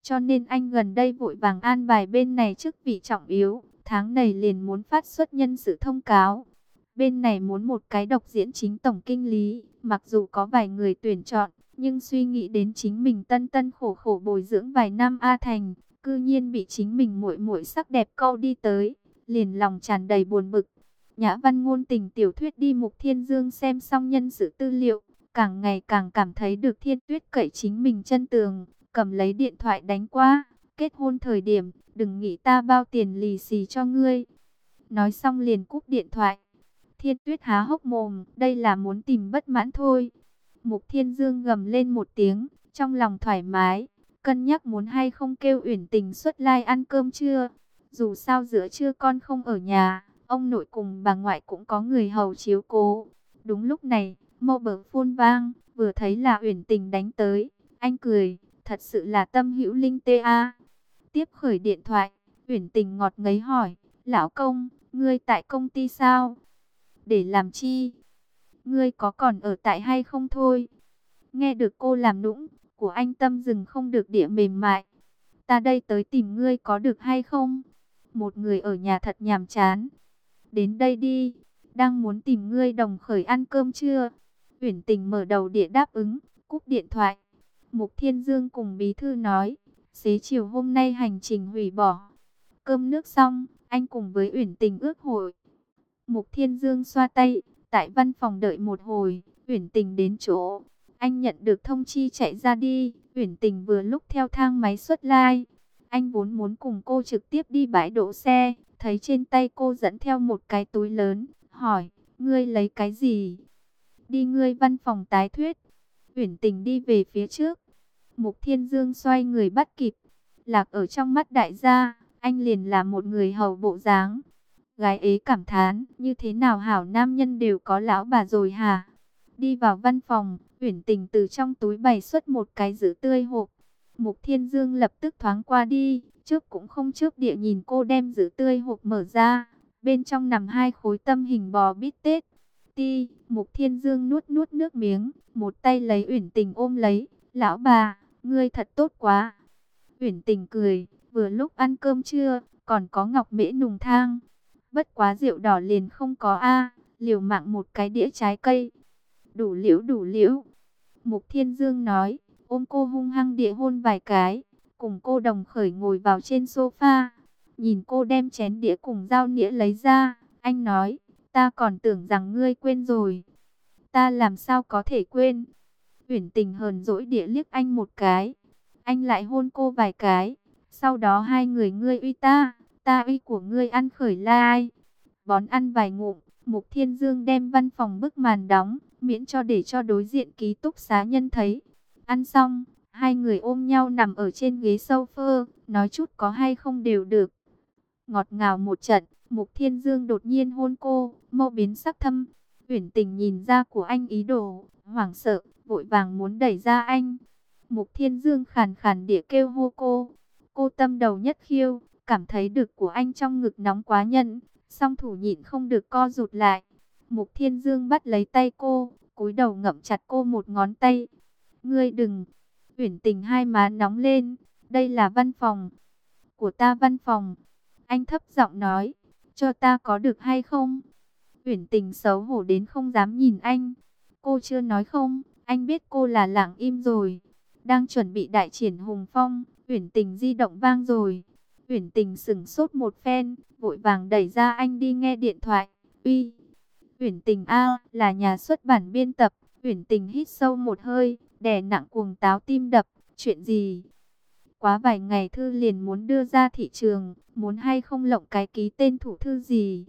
cho nên anh gần đây vội vàng an bài bên này chức vị trọng yếu, tháng này liền muốn phát xuất nhân sự thông cáo. Bên này muốn một cái độc diễn chính tổng kinh lý, mặc dù có vài người tuyển chọn, nhưng suy nghĩ đến chính mình tân tân khổ khổ bồi dưỡng vài năm A Thành, cư nhiên bị chính mình muội muội sắc đẹp câu đi tới, liền lòng tràn đầy buồn bực. Nhã văn ngôn tình tiểu thuyết đi Mục Thiên Dương xem xong nhân sự tư liệu, càng ngày càng cảm thấy được Thiên Tuyết cậy chính mình chân tường, cầm lấy điện thoại đánh qua, kết hôn thời điểm, đừng nghĩ ta bao tiền lì xì cho ngươi. Nói xong liền cúp điện thoại. Thiên Tuyết há hốc mồm, đây là muốn tìm bất mãn thôi. Mục Thiên Dương gầm lên một tiếng, trong lòng thoải mái, cân nhắc muốn hay không kêu Uyển Tình xuất lai ăn cơm trưa. Dù sao giữa trưa con không ở nhà, ông nội cùng bà ngoại cũng có người hầu chiếu cố. Đúng lúc này, mobile phone vang, vừa thấy là Uyển Tình đánh tới, anh cười, thật sự là tâm hữu linh tê a. Tiếp khởi điện thoại, Uyển Tình ngọt ngấy hỏi, lão công, ngươi tại công ty sao? Để làm chi? Ngươi có còn ở tại hay không thôi? Nghe được cô làm nũng, của anh tâm dừng không được địa mềm mại. Ta đây tới tìm ngươi có được hay không? Một người ở nhà thật nhàm chán. Đến đây đi, đang muốn tìm ngươi đồng khởi ăn cơm trưa. Uyển Tình mở đầu địa đáp ứng, cúp điện thoại. Mục Thiên Dương cùng bí thư nói, xế chiều hôm nay hành trình hủy bỏ. Cơm nước xong, anh cùng với Uyển Tình ước hội. Mục Thiên Dương xoa tay, tại văn phòng đợi một hồi, Uyển Tình đến chỗ. Anh nhận được thông chi chạy ra đi, Uyển Tình vừa lúc theo thang máy xuất lai. Anh vốn muốn cùng cô trực tiếp đi bãi đỗ xe, thấy trên tay cô dẫn theo một cái túi lớn, hỏi, ngươi lấy cái gì? Đi ngươi văn phòng tái thuyết. Uyển Tình đi về phía trước. Mục Thiên Dương xoay người bắt kịp. Lạc ở trong mắt đại gia, anh liền là một người hầu bộ dáng. Gái ế cảm thán, như thế nào hảo nam nhân đều có lão bà rồi hả? Đi vào văn phòng, Uyển Tình từ trong túi bày xuất một cái giữ tươi hộp. Mục Thiên Dương lập tức thoáng qua đi, trước cũng không trước địa nhìn cô đem giữ tươi hộp mở ra. Bên trong nằm hai khối tâm hình bò bít tết. Ti, Mục Thiên Dương nuốt nuốt nước miếng, một tay lấy Uyển Tình ôm lấy. Lão bà, ngươi thật tốt quá. Uyển Tình cười, vừa lúc ăn cơm trưa, còn có ngọc mễ nùng thang. Bất quá rượu đỏ liền không có a, liều mạng một cái đĩa trái cây. Đủ liễu đủ liễu. Mục Thiên Dương nói, ôm cô hung hăng địa hôn vài cái, cùng cô đồng khởi ngồi vào trên sofa. Nhìn cô đem chén đĩa cùng dao nĩa lấy ra, anh nói, ta còn tưởng rằng ngươi quên rồi. Ta làm sao có thể quên? Uyển Tình hờn dỗi địa liếc anh một cái. Anh lại hôn cô vài cái. Sau đó hai người ngươi uy ta uy của ngươi ăn khởi lai. Bón ăn vài ngụm, Mục Thiên Dương đem văn phòng bức màn đóng, miễn cho để cho đối diện ký túc xá nhân thấy. Ăn xong, hai người ôm nhau nằm ở trên ghế sofa, nói chút có hay không đều được. Ngọt ngào một trận, Mục Thiên Dương đột nhiên hôn cô, mau biến sắc thâm. Uyển Tình nhìn ra của anh ý đồ, hoảng sợ, vội vàng muốn đẩy ra anh. Mục Thiên Dương khàn khàn địa kêu hô cô. Cô tâm đầu nhất khiêu, cảm thấy được của anh trong ngực nóng quá nhận, song thủ nhịn không được co rụt lại. Mục Thiên Dương bắt lấy tay cô, cúi đầu ngậm chặt cô một ngón tay. Ngươi đừng. Uyển Tình hai má nóng lên. Đây là văn phòng của ta, văn phòng. Anh thấp giọng nói, cho ta có được hay không? Uyển Tình xấu hổ đến không dám nhìn anh. Cô chưa nói không, anh biết cô là lặng im rồi. Đang chuẩn bị đại triển hùng phong, Uyển Tình di động vang rồi. Uyển Tình sững sốt một phen, vội vàng đẩy ra anh đi nghe điện thoại. Uy, Uyển Tình a, là nhà xuất bản biên tập. Uyển Tình hít sâu một hơi, đè nặng cuồng táo tim đập. Chuyện gì? Quá vài ngày thư liền muốn đưa ra thị trường, muốn hay không lộng cái ký tên thủ thư gì?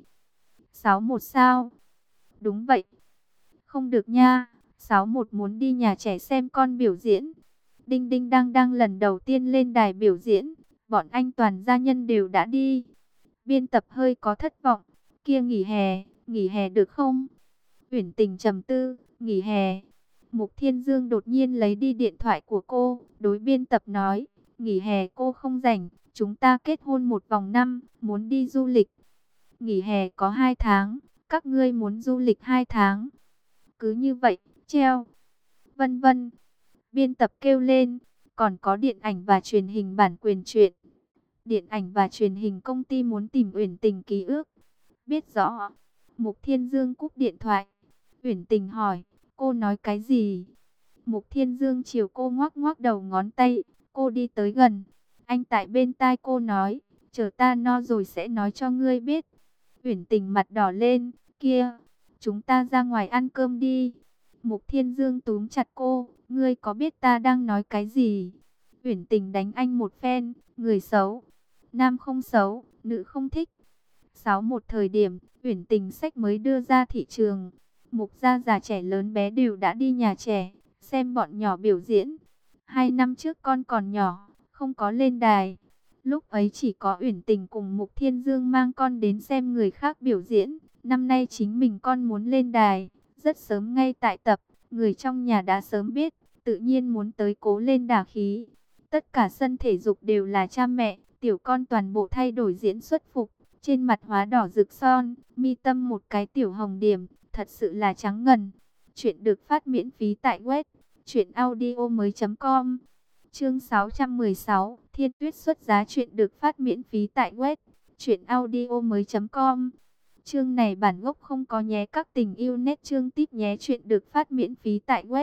61 sao? Đúng vậy. Không được nha, 61 muốn đi nhà trẻ xem con biểu diễn. Đinh Đinh đang lần đầu tiên lên đài biểu diễn, bọn anh toàn gia nhân đều đã đi. Biên tập hơi có thất vọng, kia nghỉ hè được không? Uyển Tình trầm tư, nghỉ hè. Mục Thiên Dương đột nhiên lấy đi điện thoại của cô, đối biên tập nói, nghỉ hè cô không rảnh, chúng ta kết hôn một vòng năm, muốn đi du lịch. Nghỉ hè có 2 tháng, các ngươi muốn du lịch 2 tháng. Cứ như vậy, treo. Vân vân. Biên tập kêu lên, còn có điện ảnh và truyền hình bản quyền truyện. Điện ảnh và truyền hình công ty muốn tìm Uyển Tình ký ức. Biết rõ. Mục Thiên Dương cúp điện thoại. Uyển Tình hỏi, cô nói cái gì? Mục Thiên Dương chiều cô ngoắc ngoắc đầu ngón tay. Cô đi tới gần. Anh tại bên tai cô nói, chờ ta no rồi sẽ nói cho ngươi biết. Uyển Tình mặt đỏ lên, kia, chúng ta ra ngoài ăn cơm đi. Mục Thiên Dương túm chặt cô, ngươi có biết ta đang nói cái gì? Uyển Tình đánh anh một phen, người xấu. Nam không xấu, nữ không thích. Một thời điểm, Uyển Tình sách mới đưa ra thị trường. Mục gia già trẻ lớn bé đều đã đi nhà trẻ, xem bọn nhỏ biểu diễn. 2 năm trước con còn nhỏ, không có lên đài. Lúc ấy chỉ có Uyển Tình cùng Mục Thiên Dương mang con đến xem người khác biểu diễn. Năm nay chính mình con muốn lên đài, rất sớm ngay tại tập, người trong nhà đã sớm biết, tự nhiên muốn tới cố lên đả khí. Tất cả sân thể dục đều là cha mẹ, tiểu con toàn bộ thay đổi diễn xuất phục, trên mặt hóa đỏ rực son, mi tâm một cái tiểu hồng điểm, thật sự là trắng ngần. Chuyện được phát miễn phí tại web truyệnaudiomoi.com. Chương 616, Thiên Tuyết xuất giá. Chuyện được phát miễn phí tại web truyệnaudiomoi.com. Chương này bản gốc không có nhé, các tình yêu nét chương tip nhé. Chuyện được phát miễn phí tại web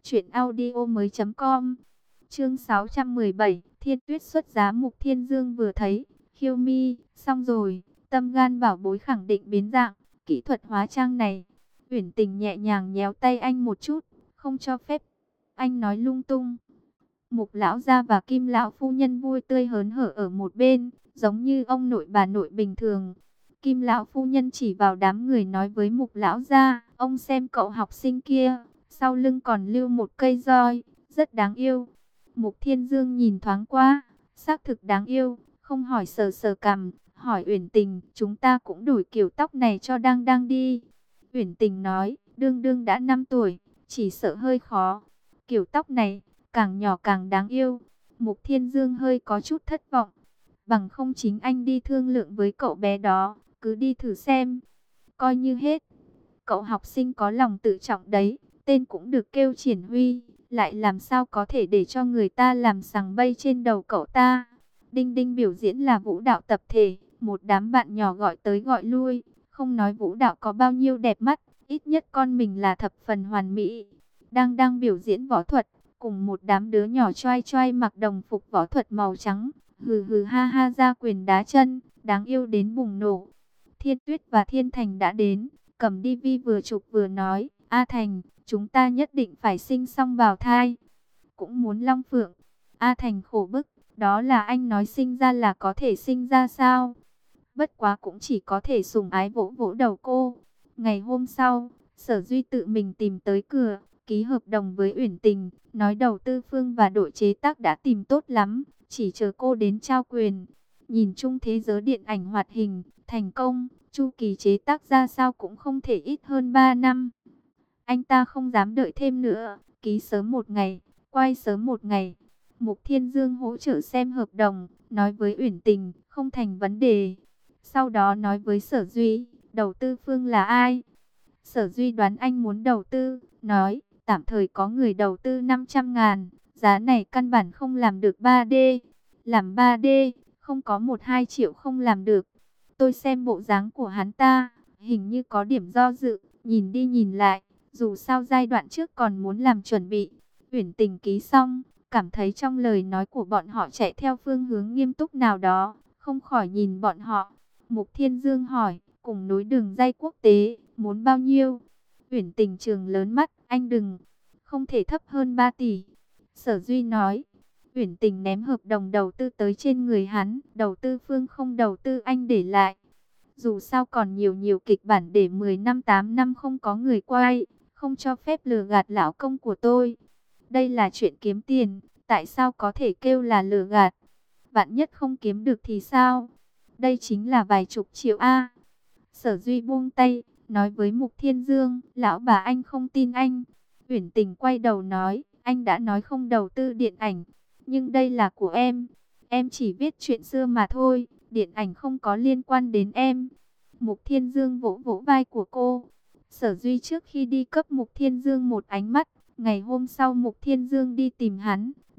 truyệnaudiomoi.com. Chương 617, Thiên Tuyết xuất giá. Mục Thiên Dương vừa thấy, khiêu mi, xong rồi, tâm gan bảo bối khẳng định biến dạng, kỹ thuật hóa trang này. Uyển Tình nhẹ nhàng nhéo tay anh một chút, không cho phép anh nói lung tung. Mục lão gia và Kim lão phu nhân vui tươi hớn hở ở một bên, giống như ông nội bà nội bình thường. Kim lão phu nhân chỉ vào đám người nói với Mục lão gia, ông xem cậu học sinh kia, sau lưng còn lưu một cây roi, rất đáng yêu. Mục Thiên Dương nhìn thoáng qua, xác thực đáng yêu, không hỏi sờ sờ cằm, hỏi Uyển Tình, chúng ta cũng đổi kiểu tóc này cho Đang Đang đi. Uyển Tình nói, đương đương đã 5 tuổi, chỉ sợ hơi khó. Kiểu tóc này, càng nhỏ càng đáng yêu. Mục Thiên Dương hơi có chút thất vọng. Bằng không chính anh đi thương lượng với cậu bé đó, cứ đi thử xem. Coi như hết. Cậu học sinh có lòng tự trọng đấy, tên cũng được kêu Triển Huy, lại làm sao có thể để cho người ta làm sằng bay trên đầu cậu ta. Đinh Đinh biểu diễn là vũ đạo tập thể, một đám bạn nhỏ gọi tới gọi lui, không nói vũ đạo có bao nhiêu đẹp mắt, ít nhất con mình là thập phần hoàn mỹ. Đang biểu diễn võ thuật, cùng một đám đứa nhỏ choai choai mặc đồng phục võ thuật màu trắng, hừ hừ ha ha ra quyền đá chân, đáng yêu đến bùng nổ. Thiên Tuyết và Thiên Thành đã đến, cầm DV vừa chụp vừa nói, A Thành, chúng ta nhất định phải sinh xong bào thai. Cũng muốn long phượng. A Thành khổ bức, đó là anh nói sinh ra là có thể sinh ra sao? Bất quá cũng chỉ có thể sủng ái vỗ vỗ đầu cô. Ngày hôm sau, Sở Duy tự mình tìm tới cửa, ký hợp đồng với Uyển Tình, nói đầu tư phương và đội chế tác đã tìm tốt lắm, chỉ chờ cô đến trao quyền. Nhìn chung thế giới điện ảnh hoạt hình, thành công, chu kỳ chế tác ra sao cũng không thể ít hơn 3 năm. Anh ta không dám đợi thêm nữa, ký sớm một ngày, quay sớm một ngày. Mục Thiên Dương hỗ trợ xem hợp đồng, nói với Uyển Tình, không thành vấn đề. Sau đó nói với Sở Duy, đầu tư phương là ai? Sở Duy đoán anh muốn đầu tư, nói, tạm thời có người đầu tư 500.000, giá này căn bản không làm được 3D. Làm 3D, không có 1-2 triệu không làm được. Tôi xem bộ dáng của hắn ta, hình như có điểm do dự, nhìn đi nhìn lại, dù sao giai đoạn trước còn muốn làm chuẩn bị. Uyển Tình ký xong, cảm thấy trong lời nói của bọn họ chạy theo phương hướng nghiêm túc nào đó, không khỏi nhìn bọn họ. Mục Thiên Dương hỏi, cùng nối đường dây quốc tế, muốn bao nhiêu? Uyển Tình trừng lớn mắt, anh đừng, không thể thấp hơn 3 tỷ. Sở Duy nói, Uyển Tình ném hợp đồng đầu tư tới trên người hắn, đầu tư phương không đầu tư anh để lại. Dù sao còn nhiều kịch bản để 10 năm 8 năm không có người quay, không cho phép lừa gạt lão công của tôi. Đây là chuyện kiếm tiền, tại sao có thể kêu là lừa gạt? Vạn nhất không kiếm được thì sao? Đây chính là vài chục triệu a. Sở Duy buông tay, nói với Mục Thiên Dương, lão bà anh không tin anh. Uyển Tình quay đầu nói, anh đã nói không đầu tư điện ảnh, nhưng đây là của em chỉ viết chuyện xưa mà thôi, điện ảnh không có liên quan đến em. Mục Thiên Dương vỗ vỗ vai của cô. Sở Duy trước khi đi cấp Mục Thiên Dương một ánh mắt, ngày hôm sau Mục Thiên Dương đi tìm hắn,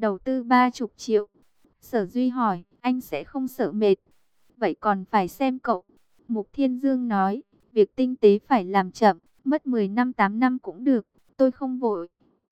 đầu tư 30 triệu. Sở Duy hỏi, anh sẽ không sợ mệt? Vậy còn phải xem cậu. Mục Thiên Dương nói, việc tinh tế phải làm chậm, mất 10 năm 8 năm cũng được, tôi không vội.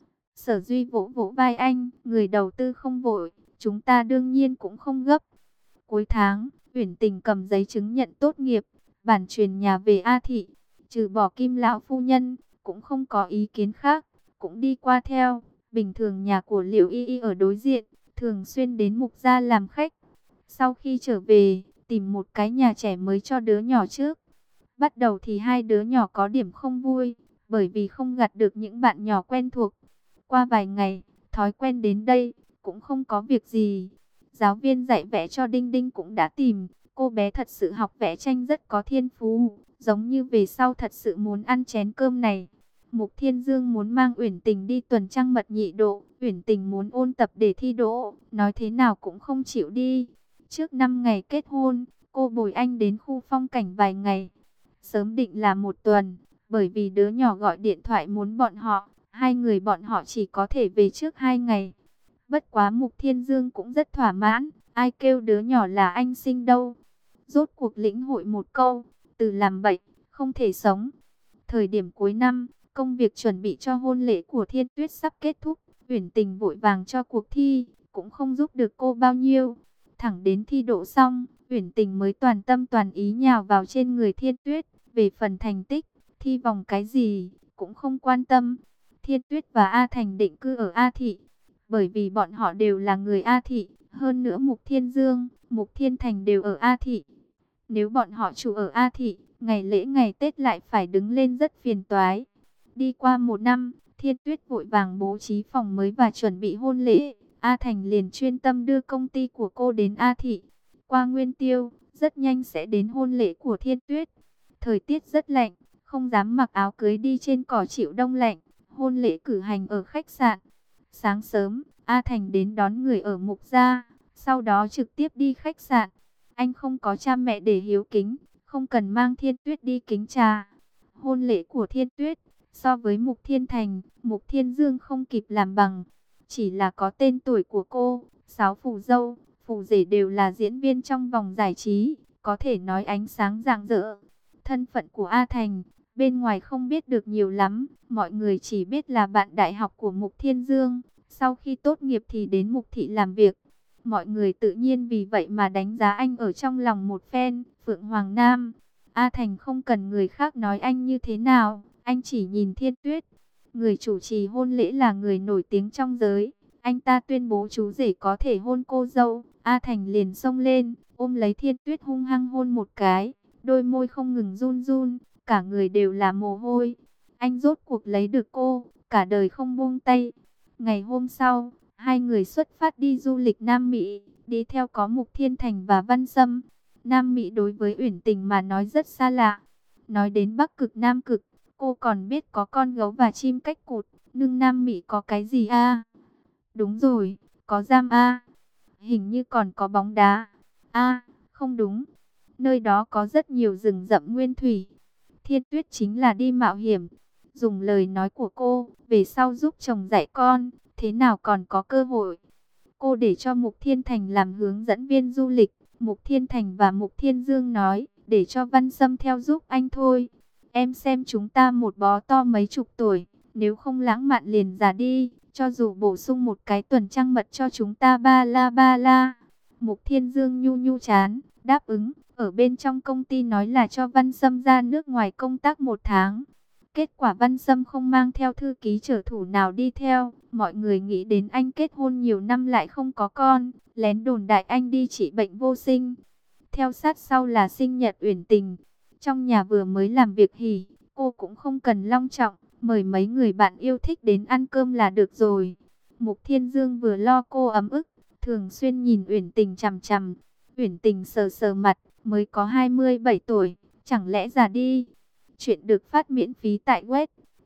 Sở Duy vỗ vỗ vai anh, người đầu tư không vội, chúng ta đương nhiên cũng không gấp. Cuối tháng, Uyển Tình cầm giấy chứng nhận tốt nghiệp, bản truyền nhà về A Thị, trừ bỏ Kim lão phu nhân, cũng không có ý kiến khác, cũng đi qua theo. Bình thường nhà của Liệu Y Y ở đối diện, thường xuyên đến Mục gia làm khách. Sau khi trở về, tìm một cái nhà trẻ mới cho đứa nhỏ trước. Bắt đầu thì hai đứa nhỏ có điểm không vui, bởi vì không gặt được những bạn nhỏ quen thuộc. Qua vài ngày, thói quen đến đây, cũng không có việc gì. Giáo viên dạy vẽ cho Đinh Đinh cũng đã tìm, cô bé thật sự học vẽ tranh rất có thiên phú, giống như về sau thật sự muốn ăn chén cơm này. Mục Thiên Dương muốn mang Uyển Tình đi tuần trăng mật nhị độ, Uyển Tình muốn ôn tập để thi đỗ, nói thế nào cũng không chịu đi. Trước 5 ngày kết hôn, cô bồi anh đến khu phong cảnh vài ngày. Sớm định là 1 tuần, bởi vì đứa nhỏ gọi điện thoại muốn bọn họ, hai người bọn họ chỉ có thể về trước 2 ngày. Bất quá Mục Thiên Dương cũng rất thỏa mãn, ai kêu đứa nhỏ là anh sinh đâu. Rốt cuộc lĩnh hội một câu, từ làm bậy, không thể sống. Thời điểm cuối năm, công việc chuẩn bị cho hôn lễ của Thiên Tuyết sắp kết thúc, Uyển Tình vội vàng cho cuộc thi, cũng không giúp được cô bao nhiêu. Thẳng đến thi đỗ xong, Uyển Tình mới toàn tâm toàn ý nhào vào trên người Thiên Tuyết. Về phần thành tích, thi vòng cái gì, cũng không quan tâm. Thiên Tuyết và A Thành định cư ở A Thị, bởi vì bọn họ đều là người A Thị. Hơn nữa Mục Thiên Dương, Mục Thiên Thành đều ở A Thị. Nếu bọn họ trụ ở A Thị, ngày lễ ngày Tết lại phải đứng lên rất phiền toái. Đi qua 1 năm, Thiên Tuyết vội vàng bố trí phòng mới và chuẩn bị hôn lễ. A Thành liền chuyên tâm đưa công ty của cô đến A Thị. Qua Nguyên Tiêu, rất nhanh sẽ đến hôn lễ của Thiên Tuyết. Thời tiết rất lạnh, không dám mặc áo cưới đi trên cỏ chịu đông lạnh. Hôn lễ cử hành ở khách sạn. Sáng sớm, A Thành đến đón người ở Mục gia, sau đó trực tiếp đi khách sạn. Anh không có cha mẹ để hiếu kính, không cần mang Thiên Tuyết đi kính trà. Hôn lễ của Thiên Tuyết, so với Mục Thiên Thành, Mục Thiên Dương không kịp làm bằng. Chỉ là có tên tuổi của cô, 6 phù dâu, phù rể đều là diễn viên trong vòng giải trí, có thể nói ánh sáng rạng rỡ. Thân phận của A Thành, bên ngoài không biết được nhiều lắm, mọi người chỉ biết là bạn đại học của Mục Thiên Dương. Sau khi tốt nghiệp thì đến Mục Thị làm việc. Mọi người tự nhiên vì vậy mà đánh giá anh ở trong lòng một phen. Phượng Hoàng Nam, A Thành không cần người khác nói anh như thế nào, anh chỉ nhìn Thiên Tuyết. Người chủ trì hôn lễ là người nổi tiếng trong giới. Anh ta tuyên bố chú rể có thể hôn cô dâu. A Thành liền xông lên, ôm lấy Thiên Tuyết hung hăng hôn một cái. Đôi môi không ngừng run run, cả người đều là mồ hôi. Anh rốt cuộc lấy được cô, cả đời không buông tay. Ngày hôm sau, hai người xuất phát đi du lịch Nam Mỹ, đi theo có Mục Thiên Thành và Văn Sâm. Nam Mỹ đối với Uyển Tình mà nói rất xa lạ. Nói đến Bắc Cực Nam Cực, cô còn biết có con gấu và chim cách cụt, nhưng Nam Mỹ có cái gì a? Đúng rồi, có giam a. Hình như còn có bóng đá. A, không đúng. Nơi đó có rất nhiều rừng rậm nguyên thủy. Thiên Tuyết chính là đi mạo hiểm. Dùng lời nói của cô, về sau giúp chồng dạy con, thế nào còn có cơ hội. Cô để cho Mục Thiên Thành làm hướng dẫn viên du lịch. Mục Thiên Thành và Mục Thiên Dương nói, để cho Văn Sâm theo giúp anh thôi. Em xem chúng ta một bó to mấy chục tuổi, nếu không lãng mạn liền già đi, cho dù bổ sung một cái tuần trăng mật cho chúng ta ba la ba la. Mục Thiên Dương nhu nhu chán, đáp ứng, ở bên trong công ty nói là cho Văn Sâm ra nước ngoài công tác 1 tháng. Kết quả Văn Sâm không mang theo thư ký trở thủ nào đi theo, mọi người nghĩ đến anh kết hôn nhiều năm lại không có con, lén đồn đại anh đi trị bệnh vô sinh. Theo sát sau là sinh nhật Uyển Tình, trong nhà vừa mới làm việc hỉ, cô cũng không cần long trọng, mời mấy người bạn yêu thích đến ăn cơm là được rồi. Mục Thiên Dương vừa lo cô ấm ức, thường xuyên nhìn Uyển Tình chằm chằm. Uyển Tình sờ sờ mặt, mới có 27 tuổi, chẳng lẽ già đi. Chuyện được phát miễn phí tại web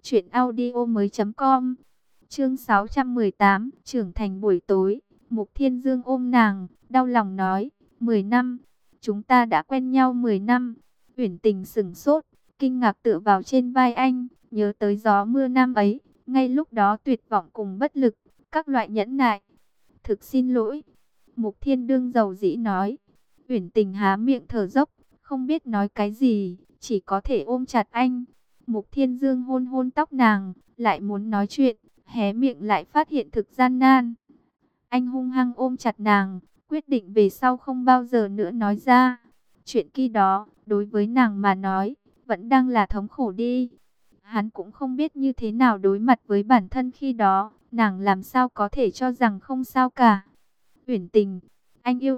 truyệnaudiomoi.com. Chương 618, trưởng thành buổi tối. Mục Thiên Dương ôm nàng, đau lòng nói, 10 năm, chúng ta đã quen nhau 10 năm. Uyển Tình sững sốt, kinh ngạc tựa vào trên vai anh, nhớ tới gió mưa năm ấy, ngay lúc đó tuyệt vọng cùng bất lực, các loại nhẫn nại. thực xin lỗi. Mục Thiên Đương dầu dĩ nói. Uyển Tình há miệng thở dốc, không biết nói cái gì, chỉ có thể ôm chặt anh. Mục Thiên Dương hôn hôn tóc nàng, lại muốn nói chuyện, hé miệng lại phát hiện thực gian nan. Anh hung hăng ôm chặt nàng, quyết định về sau không bao giờ nữa nói ra. Chuyện khi đó, đối với nàng mà nói, vẫn đang là thống khổ đi. Hắn cũng không biết như thế nào đối mặt với bản thân khi đó, nàng làm sao có thể cho rằng không sao cả. Uyển Tình, anh yêu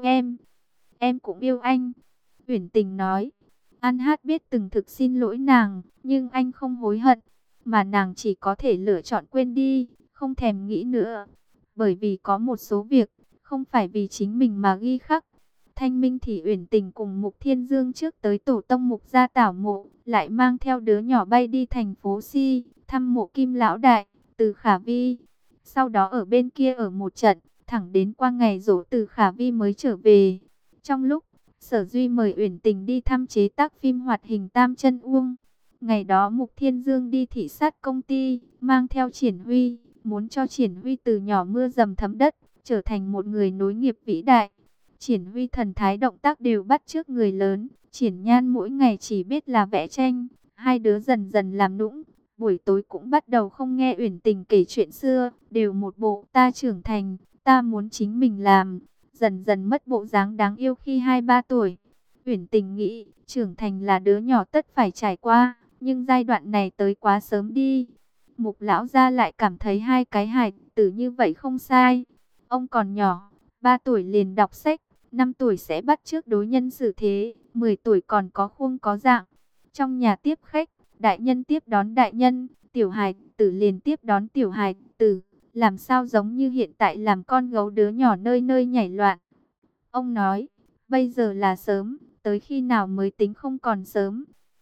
em cũng yêu anh. Uyển Tình nói, An Hát biết từng thực xin lỗi nàng, nhưng anh không hối hận, mà nàng chỉ có thể lựa chọn quên đi, không thèm nghĩ nữa. Bởi vì có một số việc, không phải vì chính mình mà ghi khắc. Thanh minh thì Uyển Tình cùng Mục Thiên Dương trước tới tổ tông Mục gia tảo mộ, lại mang theo đứa nhỏ bay đi thành phố Si, thăm mộ Kim lão đại, Từ Khả Vi. Sau đó ở bên kia ở một trận, thẳng đến qua ngày giỗ Từ Khả Vi mới trở về. Trong lúc Sở Duy mời Uyển Tình đi thăm chế tác phim hoạt hình Tam Chân Uông. Ngày đó Mục Thiên Dương đi thị sát công ty, mang theo Triển Huy, muốn cho Triển Huy từ nhỏ mưa dầm thấm đất, trở thành một người nối nghiệp vĩ đại. Triển Huy thần thái động tác đều bắt chước người lớn, Triển Nhan mỗi ngày chỉ biết là vẽ tranh, hai đứa dần dần làm nũng. Buổi tối cũng bắt đầu không nghe Uyển Tình kể chuyện xưa, đều một bộ ta trưởng thành, ta muốn chính mình làm, dần dần mất bộ dáng đáng yêu khi 2-3 tuổi. Uyển Tình nghĩ, trưởng thành là đứa nhỏ tất phải trải qua, nhưng giai đoạn này tới quá sớm đi. Mục lão gia lại cảm thấy hai cái hài tử như vậy không sai. Ông còn nhỏ, 3 tuổi liền đọc sách, 5 tuổi sẽ bắt chước đối nhân xử thế, 10 tuổi còn có khuôn có dạng. Trong nhà tiếp khách, đại nhân tiếp đón đại nhân, tiểu hài tử liền tiếp đón tiểu hài tử, làm sao giống như hiện tại làm con gấu đứa nhỏ nơi nơi nhảy loạn. Ông nói, bây giờ là sớm, tới khi nào mới tính không còn sớm.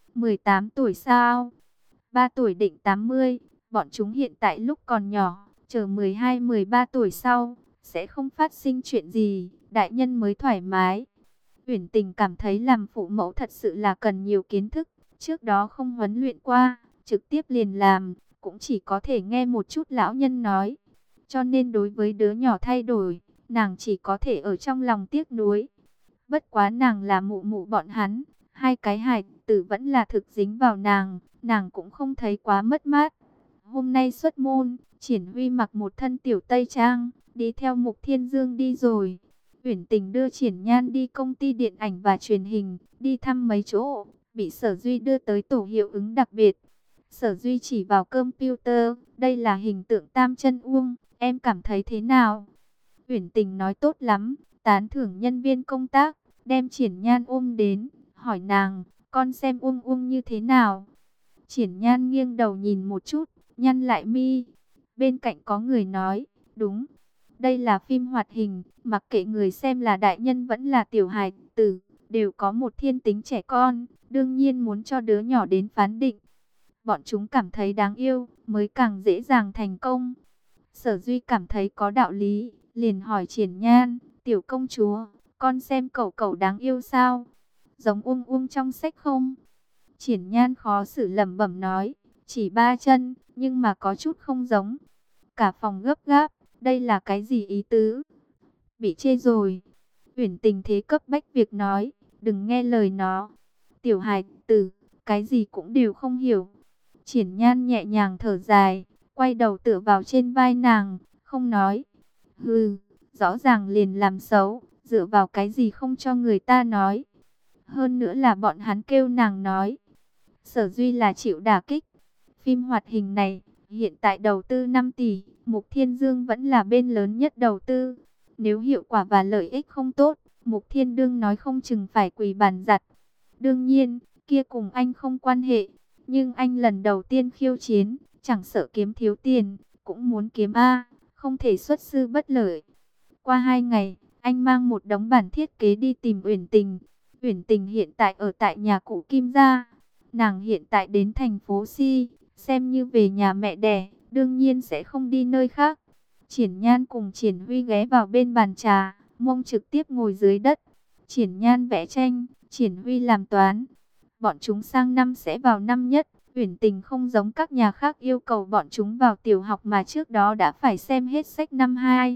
18 tuổi sao? 3 tuổi định 80, bọn chúng hiện tại lúc còn nhỏ, chờ 12-13 tuổi sau, sẽ không phát sinh chuyện gì, đại nhân mới thoải mái. Uyển Tình cảm thấy làm phụ mẫu thật sự là cần nhiều kiến thức, trước đó không huấn luyện qua, trực tiếp liền làm, cũng chỉ có thể nghe một chút lão nhân nói. Cho nên đối với đứa nhỏ thay đổi, nàng chỉ có thể ở trong lòng tiếc nuối. Bất quá nàng là mụ mụ bọn hắn, hai cái hài tử vẫn là thực dính vào nàng cũng không thấy quá mất mát. Hôm nay xuất môn, Triển Huy mặc một thân tiểu tây trang, đi theo Mục Thiên Dương đi rồi. Uyển Tình đưa Triển Nhan đi công ty điện ảnh và truyền hình, đi thăm mấy chỗ, bị Sở Duy đưa tới tổ hiệu ứng đặc biệt. Sở Duy chỉ vào computer, đây là hình tượng Tam Chân Uông, em cảm thấy thế nào? Uyển Tình nói tốt lắm, tán thưởng nhân viên công tác, đem Triển Nhan ôm đến, hỏi nàng, con xem Uông Uông như thế nào? Triển Nhan nghiêng đầu nhìn một chút, nhăn lại mi. Bên cạnh có người nói, đúng, đây là phim hoạt hình, mặc kệ người xem là đại nhân vẫn là tiểu hài tử, đều có một thiên tính trẻ con, đương nhiên muốn cho đứa nhỏ đến phán định. Bọn chúng cảm thấy đáng yêu, mới càng dễ dàng thành công. Sở Duy cảm thấy có đạo lý, liền hỏi Triển Nhan, tiểu công chúa, con xem cẩu cẩu đáng yêu sao? Giống Uông Uông trong sách không? Triển Nhan khó xử lẩm bẩm nói, chỉ 3 chân, nhưng mà có chút không giống. Cả phòng gấp gáp, đây là cái gì ý tứ? Bị chê rồi. Uyển Tình thế cấp bách việc nói, đừng nghe lời nó. Tiểu hài tử, cái gì cũng đều không hiểu. Triển Nhan nhẹ nhàng thở dài, quay đầu tựa vào trên vai nàng, không nói. Hừ, rõ ràng liền làm xấu, dựa vào cái gì không cho người ta nói. Hơn nữa là bọn hắn kêu nàng nói. Sở Duy là chịu đả kích. Phim hoạt hình này, hiện tại đầu tư 5 tỷ, Mục Thiên Dương vẫn là bên lớn nhất đầu tư. Nếu hiệu quả và lợi ích không tốt, Mục Thiên Đương nói không chừng phải quỳ bàn giặt. Đương nhiên, kia cùng anh không quan hệ. Nhưng anh lần đầu tiên khiêu chiến, chẳng sợ kiếm thiếu tiền, cũng muốn kiếm A, không thể xuất sư bất lợi. Qua 2 ngày, anh mang một đống bản thiết kế đi tìm Uyển Tình. Uyển Tình hiện tại ở tại nhà cụ Kim gia. Nàng hiện tại đến thành phố Si, xem như về nhà mẹ đẻ, đương nhiên sẽ không đi nơi khác. Triển Nhan cùng Triển Huy ghé vào bên bàn trà, mông trực tiếp ngồi dưới đất. Triển Nhan vẽ tranh, Triển Huy làm toán. Bọn chúng sang năm sẽ vào năm nhất. Uyển Tình không giống các nhà khác yêu cầu bọn chúng vào tiểu học mà trước đó đã phải xem hết sách năm 2.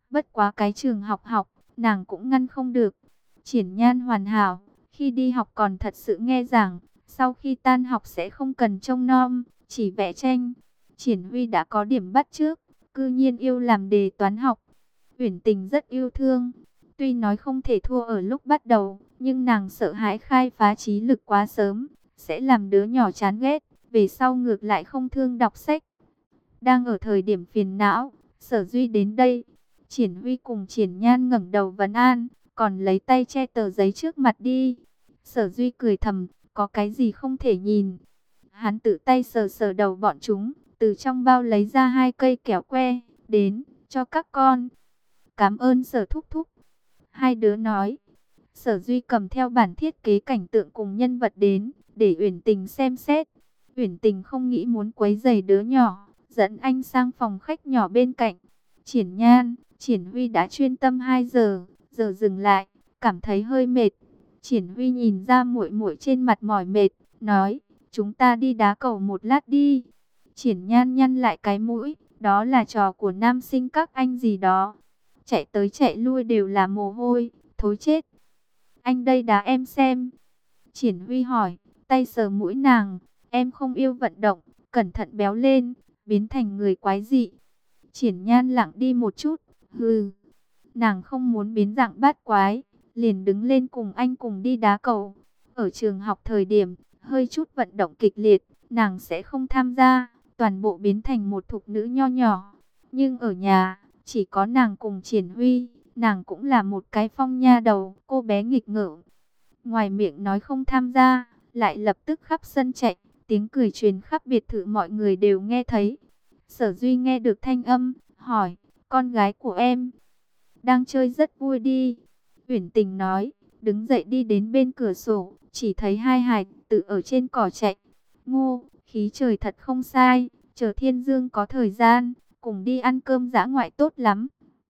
Bất quá cái trường học, nàng cũng ngăn không được. Triển Nhan hoàn hảo, khi đi học còn thật sự nghe giảng, sau khi tan học sẽ không cần trông nom, chỉ vẽ tranh. Triển Huy đã có điểm bắt chước, cư nhiên yêu làm đề toán học. Uyển Tình rất yêu thương, tuy nói không thể thua ở lúc bắt đầu, nhưng nàng sợ hãi khai phá trí lực quá sớm, sẽ làm đứa nhỏ chán ghét, về sau ngược lại không thương đọc sách. Đang ở thời điểm phiền não, Sở Duy đến đây. Triển Huy cùng Triển Nhan ngẩng đầu vấn an, còn lấy tay che tờ giấy trước mặt đi. Sở Duy cười thầm, có cái gì không thể nhìn. Hắn tự tay sờ sờ đầu bọn chúng, từ trong bao lấy ra 2 cây kéo que, đến, cho các con. Cảm ơn Sở thúc thúc. Hai đứa nói. Sở Duy cầm theo bản thiết kế cảnh tượng cùng nhân vật đến, để Uyển Tình xem xét. Uyển Tình không nghĩ muốn quấy rầy đứa nhỏ, dẫn anh sang phòng khách nhỏ bên cạnh. Triển Nhan, Triển Huy đã chuyên tâm 2 giờ, giờ dừng lại, cảm thấy hơi mệt. Triển Huy nhìn ra muội muội trên mặt mỏi mệt, nói, chúng ta đi đá cầu một lát đi. Triển Nhan nhăn lại cái mũi, đó là trò của nam sinh các anh gì đó. Chạy tới chạy lui đều là mồ hôi, thối chết. Anh đây đá em xem. Triển Huy hỏi, tay sờ mũi nàng, em không yêu vận động, cẩn thận béo lên, biến thành người quái dị. Triển Nhan lặng đi một chút, hừ. Nàng không muốn biến dạng bát quái, liền đứng lên cùng anh cùng đi đá cầu. Ở trường học thời điểm, hơi chút vận động kịch liệt, nàng sẽ không tham gia, toàn bộ biến thành một thục nữ nho nhỏ. Nhưng ở nhà, chỉ có nàng cùng Triển Huy, nàng cũng là một cái phong nha đầu, cô bé nghịch ngợm. Ngoài miệng nói không tham gia, lại lập tức khắp sân chạy, tiếng cười truyền khắp biệt thự mọi người đều nghe thấy. Sở Duy nghe được thanh âm, hỏi, con gái của em đang chơi rất vui đi. Uyển Tình nói, đứng dậy đi đến bên cửa sổ, chỉ thấy hai hài tử ở trên cỏ chạy. Ngô, khí trời thật không sai, chờ Thiên Dương có thời gian, cùng đi ăn cơm dã ngoại tốt lắm.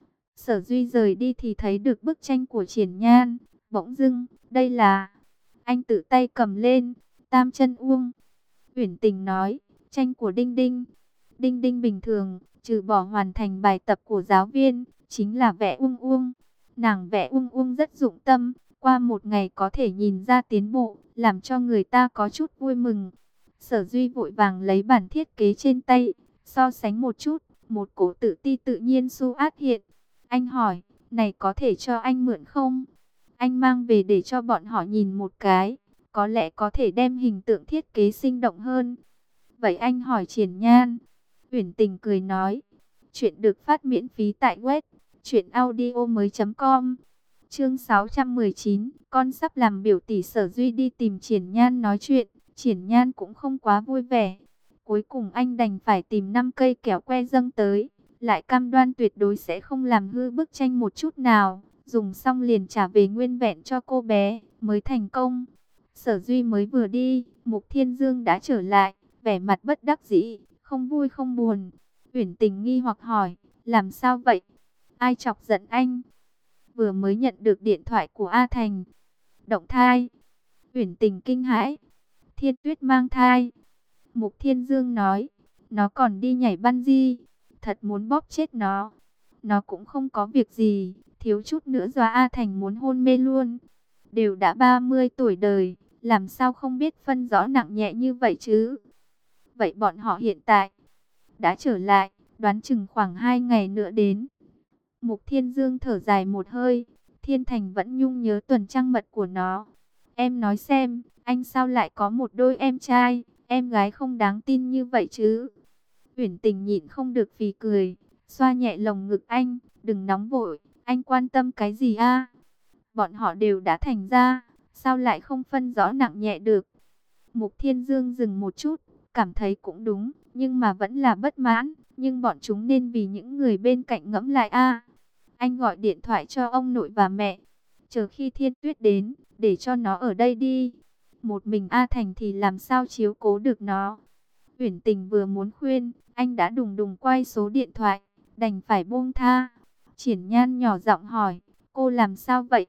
Sở Duy rời đi thì thấy được bức tranh của Triển Nhan, bỗng dưng, đây là... Anh tự tay cầm lên, Tam Chân Uông. Uyển Tình nói, tranh của Đinh Đinh. Đinh Đinh bình thường, trừ bỏ hoàn thành bài tập của giáo viên, chính là vẽ Uông Uông. Nàng vẽ Uông Uông rất dụng tâm, qua một ngày có thể nhìn ra tiến bộ, làm cho người ta có chút vui mừng. Sở Duy vội vàng lấy bản thiết kế trên tay, so sánh một chút, một cổ tự ti tự nhiên su át hiện. Anh hỏi, này có thể cho anh mượn không? Anh mang về để cho bọn họ nhìn một cái, có lẽ có thể đem hình tượng thiết kế sinh động hơn. Vậy anh hỏi Triển Nhan. Uyển Tình cười nói, chuyện được phát miễn phí tại web truyệnaudiomoi.com. Chương 619, con sắp làm biểu tỷ. Sở Duy đi tìm Triển Nhan nói chuyện, Triển Nhan cũng không quá vui vẻ. Cuối cùng anh đành phải tìm 5 cây kéo que dâng tới, lại cam đoan tuyệt đối sẽ không làm hư bức tranh một chút nào, dùng xong liền trả về nguyên vẹn cho cô bé, mới thành công. Sở Duy mới vừa đi, Mục Thiên Dương đã trở lại, vẻ mặt bất đắc dĩ, không vui không buồn. Uyển Tình nghi hoặc hỏi, làm sao vậy? Ai chọc giận anh? Vừa mới nhận được điện thoại của A Thành. Động thai. Uyển Tình kinh hãi. Thiên Tuyết mang thai. Mục Thiên Dương nói, nó còn đi nhảy bungee, thật muốn bóp chết nó. Nó cũng không có việc gì, thiếu chút nữa dọa A Thành muốn hôn mê luôn. Đều đã 30 tuổi đời, làm sao không biết phân rõ nặng nhẹ như vậy chứ? Vậy bọn họ hiện tại đã trở lại, đoán chừng khoảng 2 ngày nữa đến. Mục Thiên Dương thở dài một hơi, Thiên Thành vẫn nhung nhớ tuần trăng mật của nó. Em nói xem, anh sao lại có một đôi em trai, em gái không đáng tin như vậy chứ? Uyển Tình nhịn không được phì cười, xoa nhẹ lồng ngực anh, đừng nóng vội, anh quan tâm cái gì a? Bọn họ đều đã thành ra, sao lại không phân rõ nặng nhẹ được? Mục Thiên Dương dừng một chút, cảm thấy cũng đúng, nhưng mà vẫn là bất mãn, nhưng bọn chúng nên vì những người bên cạnh ngẫm lại a. Anh gọi điện thoại cho ông nội và mẹ, chờ khi Thiên Tuyết đến, để cho nó ở đây đi. Một mình A Thành thì làm sao chiếu cố được nó? Uyển Tình vừa muốn khuyên, anh đã đùng đùng quay số điện thoại, đành phải buông tha. Triển Nhan nhỏ giọng hỏi, cô làm sao vậy?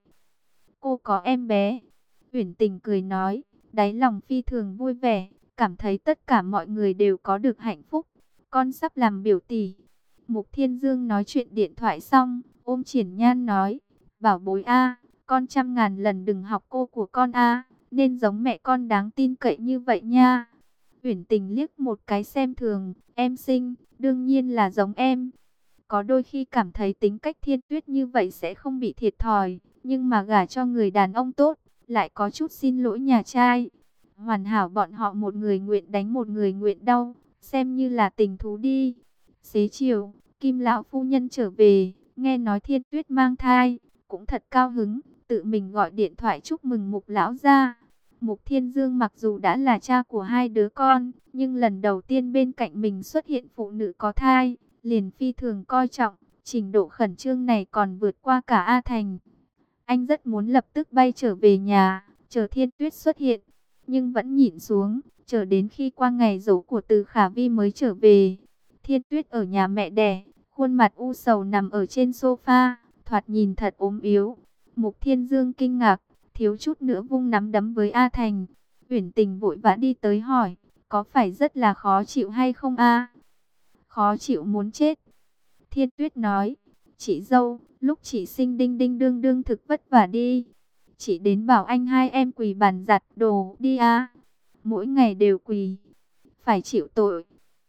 Cô có em bé. Uyển Tình cười nói, đáy lòng phi thường vui vẻ, cảm thấy tất cả mọi người đều có được hạnh phúc. Con sắp làm biểu tỷ. Mục Thiên Dương nói chuyện điện thoại xong, ôm Triển Nhan nói, bảo bối a, con trăm ngàn lần đừng học cô của con a, nên giống mẹ con đáng tin cậy như vậy nha. Uyển Tình liếc một cái xem thường, em xinh, đương nhiên là giống em. Có đôi khi cảm thấy tính cách Thiên Tuyết như vậy sẽ không bị thiệt thòi, nhưng mà gả cho người đàn ông tốt, lại có chút xin lỗi nhà trai. Hoàn hảo bọn họ một người nguyện đánh một người nguyện đau, xem như là tình thú đi. Xế chiều, Kim lão phu nhân trở về, nghe nói Thiên Tuyết mang thai, cũng thật cao hứng, tự mình gọi điện thoại chúc mừng Mục lão gia. Mục Thiên Dương mặc dù đã là cha của hai đứa con, nhưng lần đầu tiên bên cạnh mình xuất hiện phụ nữ có thai, liền phi thường coi trọng, trình độ khẩn trương này còn vượt qua cả A Thành. Anh rất muốn lập tức bay trở về nhà, chờ Thiên Tuyết xuất hiện, nhưng vẫn nhịn xuống, chờ đến khi qua ngày giỗ của Từ Khả Vi mới trở về. Thiên Tuyết ở nhà mẹ đẻ, khuôn mặt u sầu nằm ở trên sofa, thoạt nhìn thật ốm yếu. Mục Thiên Dương kinh ngạc, thiếu chút nữa vung nắm đấm với A Thành. Uyển Tình vội vã đi tới hỏi, có phải rất là khó chịu hay không a? Khó chịu muốn chết. Thiên Tuyết nói, chị dâu, lúc chị sinh đinh đinh đương đương thực vất vả đi. Chị đến bảo anh hai em quỳ bàn giặt đồ đi a. Mỗi ngày đều quỳ, phải chịu tội.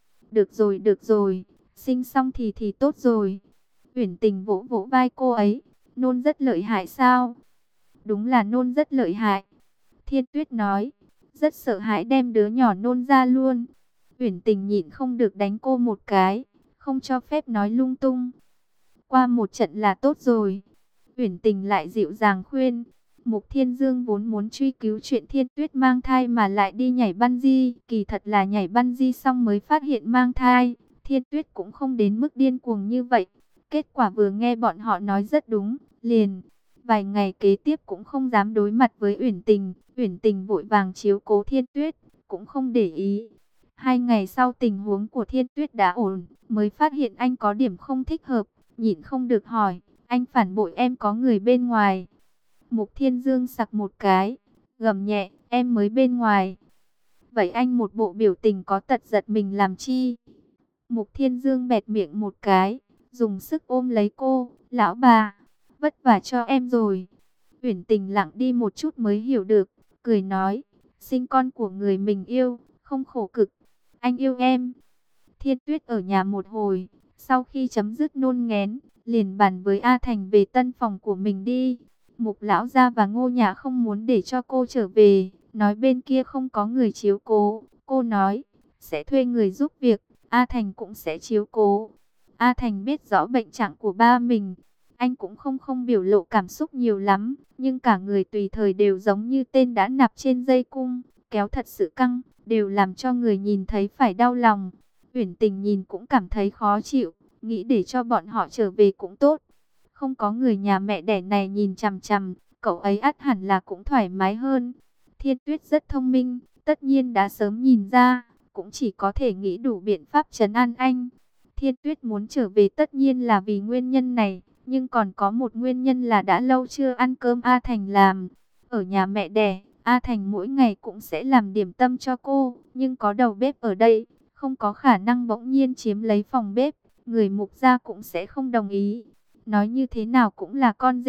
Được rồi, sinh xong thì tốt rồi. Uyển Tình vỗ vỗ vai cô ấy, nôn rất lợi hại sao? Đúng là nôn rất lợi hại. Thiên Tuyết nói, rất sợ hãi đem đứa nhỏ nôn ra luôn. Uyển Tình nhịn không được đánh cô một cái, không cho phép nói lung tung. Qua một trận là tốt rồi. Uyển Tình lại dịu dàng khuyên. Mục Thiên Dương vốn muốn truy cứu chuyện Thiên Tuyết mang thai mà lại đi nhảy bungee, kỳ thật là nhảy bungee xong mới phát hiện mang thai. Thiên Tuyết cũng không đến mức điên cuồng như vậy. Kết quả vừa nghe bọn họ nói rất đúng, liền vài ngày kế tiếp cũng không dám đối mặt với Uyển Tình. Uyển Tình vội vàng chiếu cố Thiên Tuyết, cũng không để ý. 2 ngày sau tình huống của Thiên Tuyết đã ổn, mới phát hiện anh có điểm không thích hợp, nhịn không được hỏi, anh phản bội em có người bên ngoài. Mục Thiên Dương sặc một cái, gầm nhẹ, em mới bên ngoài. Vậy anh một bộ biểu tình có tật giật mình làm chi? Mục Thiên Dương bẹt miệng một cái, dùng sức ôm lấy cô, lão bà, vất vả cho em rồi. Uyển Tình lặng đi một chút mới hiểu được, cười nói, sinh con của người mình yêu, không khổ cực, anh yêu em. Thiên Tuyết ở nhà một hồi, sau khi chấm dứt nôn nghén, liền bàn với A Thành về tân phòng của mình đi. Mục lão gia và Ngô Nhã không muốn để cho cô trở về, nói bên kia không có người chiếu cố. Cô nói, sẽ thuê người giúp việc, A Thành cũng sẽ chiếu cố. A Thành biết rõ bệnh trạng của ba mình, anh cũng không biểu lộ cảm xúc nhiều lắm, nhưng cả người tùy thời đều giống như tên đã nạp trên dây cung, kéo thật sự căng, đều làm cho người nhìn thấy phải đau lòng. Uyển Tình nhìn cũng cảm thấy khó chịu, nghĩ để cho bọn họ trở về cũng tốt. Không có người nhà mẹ đẻ này nhìn chằm chằm, cậu ấy ắt hẳn là cũng thoải mái hơn. Thiên Tuyết rất thông minh, tất nhiên đã sớm nhìn ra, cũng chỉ có thể nghĩ đủ biện pháp trấn an anh. Thiên Tuyết muốn trở về tất nhiên là vì nguyên nhân này, nhưng còn có một nguyên nhân là đã lâu chưa ăn cơm A Thành làm. Ở nhà mẹ đẻ, A Thành mỗi ngày cũng sẽ làm điểm tâm cho cô, nhưng có đầu bếp ở đây, không có khả năng bỗng nhiên chiếm lấy phòng bếp, người Mục gia cũng sẽ không đồng ý. Nói như thế nào cũng là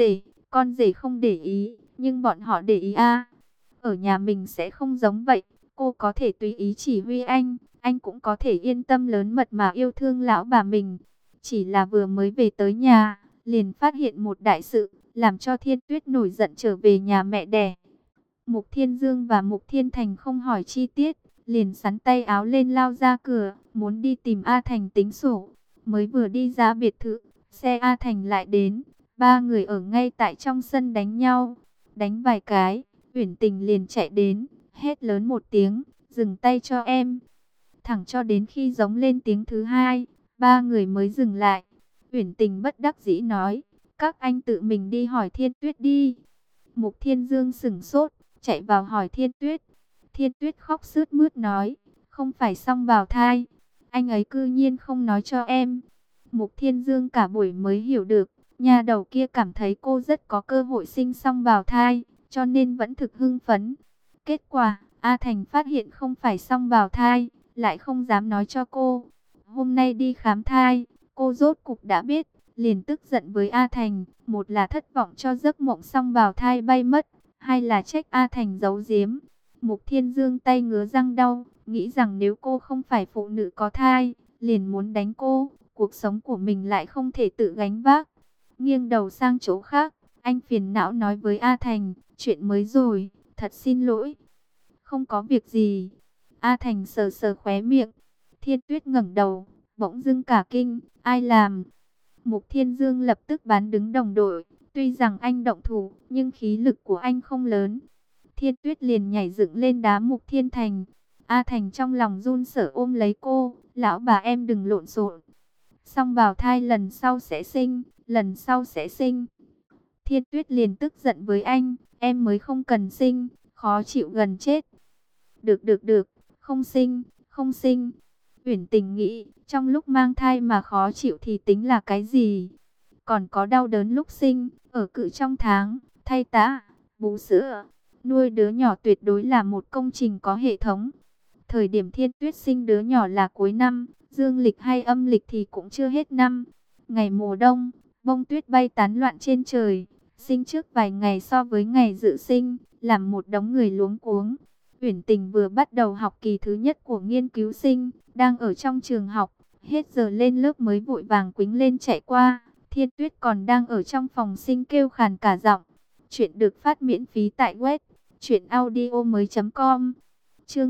con rể không để ý, nhưng bọn họ để ý a. Ở nhà mình sẽ không giống vậy, cô có thể tùy ý chỉ huy anh cũng có thể yên tâm lớn mật mà yêu thương lão bà mình. Chỉ là vừa mới về tới nhà, liền phát hiện một đại sự, làm cho Thiên Tuyết nổi giận trở về nhà mẹ đẻ. Mục Thiên Dương và Mục Thiên Thành không hỏi chi tiết, liền sắn tay áo lên lao ra cửa, muốn đi tìm A Thành tính sổ. Mới vừa đi ra biệt thự, xe A Thành lại đến, ba người ở ngay tại trong sân đánh nhau. Đánh vài cái, Uyển Tình liền chạy đến, hét lớn một tiếng, dừng tay cho em. Thẳng cho đến khi giống lên tiếng thứ hai, ba người mới dừng lại. Uyển Tình bất đắc dĩ nói, các anh tự mình đi hỏi Thiên Tuyết đi. Mục Thiên Dương sửng sốt, chạy vào hỏi Thiên Tuyết. Thiên Tuyết khóc sướt mướt nói, không phải song bào thai, anh ấy cư nhiên không nói cho em. Mục Thiên Dương cả buổi mới hiểu được, nhà đầu kia cảm thấy cô rất có cơ hội sinh song bào thai, cho nên vẫn thực hưng phấn. Kết quả, A Thành phát hiện không phải song bào thai, lại không dám nói cho cô. Hôm nay đi khám thai, cô rốt cục đã biết, liền tức giận với A Thành, một là thất vọng cho giấc mộng song bào thai bay mất, hai là trách A Thành giấu giếm. Mục Thiên Dương tay ngứa răng đau, nghĩ rằng nếu cô không phải phụ nữ có thai, liền muốn đánh cô, cuộc sống của mình lại không thể tự gánh vác. Nghiêng đầu sang chỗ khác, anh phiền não nói với A Thành, chuyện mới rồi, thật xin lỗi. Không có việc gì. A Thành sờ sờ khóe miệng. Thiên Tuyết ngẩng đầu, bỗng dưng cả kinh, ai làm? Mục Thiên Dương lập tức bán đứng đồng đội, tuy rằng anh động thủ, nhưng khí lực của anh không lớn. Thiên Tuyết liền nhảy dựng lên đá Mục Thiên Thành. A Thành trong lòng run sợ ôm lấy cô, lão bà em đừng lộn xộn. Song bào thai lần sau sẽ sinh, lần sau sẽ sinh. Thiên Tuyết liền tức giận với anh, em mới không cần sinh, khó chịu gần chết. Được, không sinh, không sinh. Uyển Tình nghĩ, trong lúc mang thai mà khó chịu thì tính là cái gì? Còn có đau đớn lúc sinh, ở cự trong tháng, thay tã, bú sữa, nuôi đứa nhỏ tuyệt đối là một công trình có hệ thống. Thời điểm Thiên Tuyết sinh đứa nhỏ là cuối năm, dương lịch hay âm lịch thì cũng chưa hết năm. Ngày mùa đông, bông tuyết bay tán loạn trên trời, sinh trước vài ngày so với ngày dự sinh, làm một đống người luống cuống. Uyển Tình vừa bắt đầu học kỳ thứ nhất của nghiên cứu sinh, đang ở trong trường học, hết giờ lên lớp mới vội vàng quýnh lên chạy qua. Thiên Tuyết còn đang ở trong phòng sinh kêu khàn cả giọng. Chuyện được phát miễn phí tại web truyệnaudiomoi.com. Chương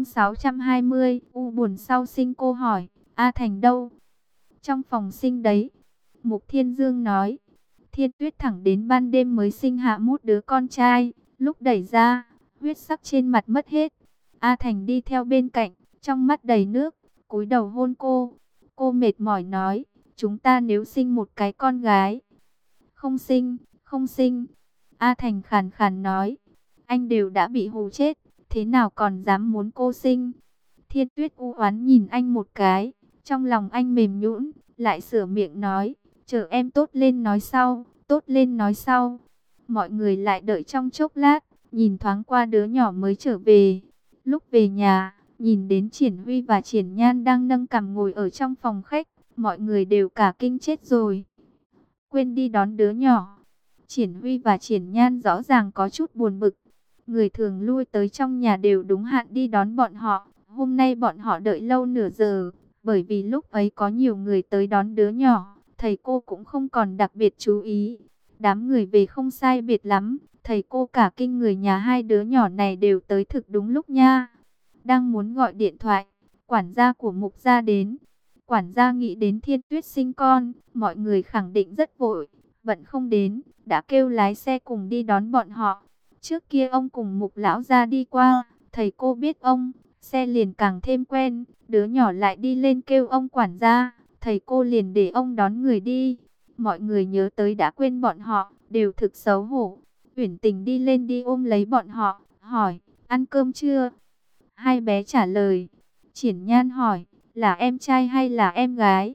620, u buồn sau sinh cô hỏi, A Thành đâu? Trong phòng sinh đấy. Mục Thiên Dương nói. Thiên Tuyết thẳng đến ban đêm mới sinh hạ một đứa con trai, lúc đẩy ra, huyết sắc trên mặt mất hết. A Thành đi theo bên cạnh, trong mắt đầy nước, cúi đầu hôn cô. Cô mệt mỏi nói, chúng ta nếu sinh một cái con gái. Không sinh, không sinh. A Thành khàn khàn nói, anh đều đã bị hù chết, thế nào còn dám muốn cô sinh. Thiên Tuyết u oán nhìn anh một cái, trong lòng anh mềm nhũn, lại sửa miệng nói, chờ em tốt lên nói sau, tốt lên nói sau. Mọi người lại đợi trong chốc lát, nhìn thoáng qua đứa nhỏ mới trở về. Lúc về nhà, nhìn đến Triển Huy và Triển Nhan đang nâng cằm ngồi ở trong phòng khách, mọi người đều cả kinh chết rồi. Quên đi đón đứa nhỏ. Triển Huy và Triển Nhan rõ ràng có chút buồn bực. Người thường lui tới trong nhà đều đúng hạn đi đón bọn họ. Hôm nay bọn họ đợi lâu nửa giờ, bởi vì lúc ấy có nhiều người tới đón đứa nhỏ, thầy cô cũng không còn đặc biệt chú ý. Đám người về không sai biệt lắm, thầy cô cả kinh người nhà hai đứa nhỏ này đều tới thực đúng lúc nha. Đang muốn gọi điện thoại, quản gia của Mục gia đến. Quản gia nghĩ đến Thiên Tuyết sinh con, mọi người khẳng định rất vội, vẫn không đến, đã kêu lái xe cùng đi đón bọn họ. Trước kia ông cùng Mục lão gia đi qua, thầy cô biết ông, xe liền càng thêm quen, đứa nhỏ lại đi lên kêu ông quản gia, thầy cô liền để ông đón người đi. Mọi người nhớ tới đã quên bọn họ, đều thực xấu hổ. Uyển Tình đi lên đi ôm lấy bọn họ, hỏi, ăn cơm chưa? Hai bé trả lời. Triển Nhan hỏi, là em trai hay là em gái?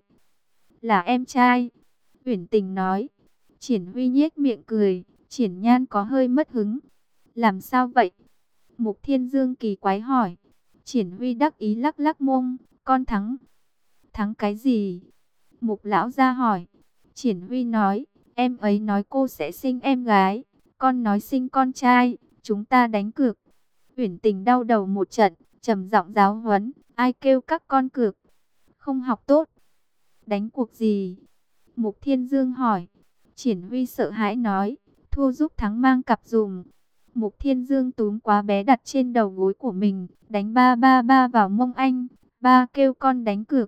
Là em trai. Uyển Tình nói. Triển Huy nhếch miệng cười, Triển Nhan có hơi mất hứng. Làm sao vậy? Mục Thiên Dương kỳ quái hỏi. Triển Huy đắc ý lắc lắc mông, con thắng. Thắng cái gì? Mục lão gia hỏi. Triển Huy nói, em ấy nói cô sẽ sinh em gái, con nói sinh con trai, chúng ta đánh cược. Uyển Tình đau đầu một trận, trầm giọng giáo huấn, ai kêu các con cược? Không học tốt. Đánh cuộc gì? Mục Thiên Dương hỏi. Triển Huy sợ hãi nói, thua giúp thắng mang cặp dùm. Mục Thiên Dương túm quá bé đặt trên đầu gối của mình, đánh ba ba ba vào mông anh. Ba kêu con đánh cược.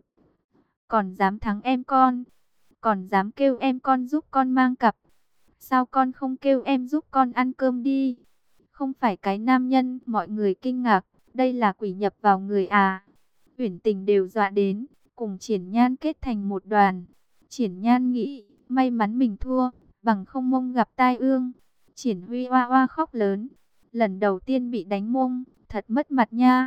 Còn dám thắng em con? Còn dám kêu em con giúp con mang cặp? Sao con không kêu em giúp con ăn cơm đi? Không phải cái nam nhân, mọi người kinh ngạc, đây là quỷ nhập vào người à? Uyển Tình đều dọa đến, cùng Triển Nhan kết thành một đoàn. Triển Nhan nghĩ, may mắn mình thua, bằng không mông gặp tai ương. Triển Huy oa oa khóc lớn, lần đầu tiên bị đánh mông, thật mất mặt nha.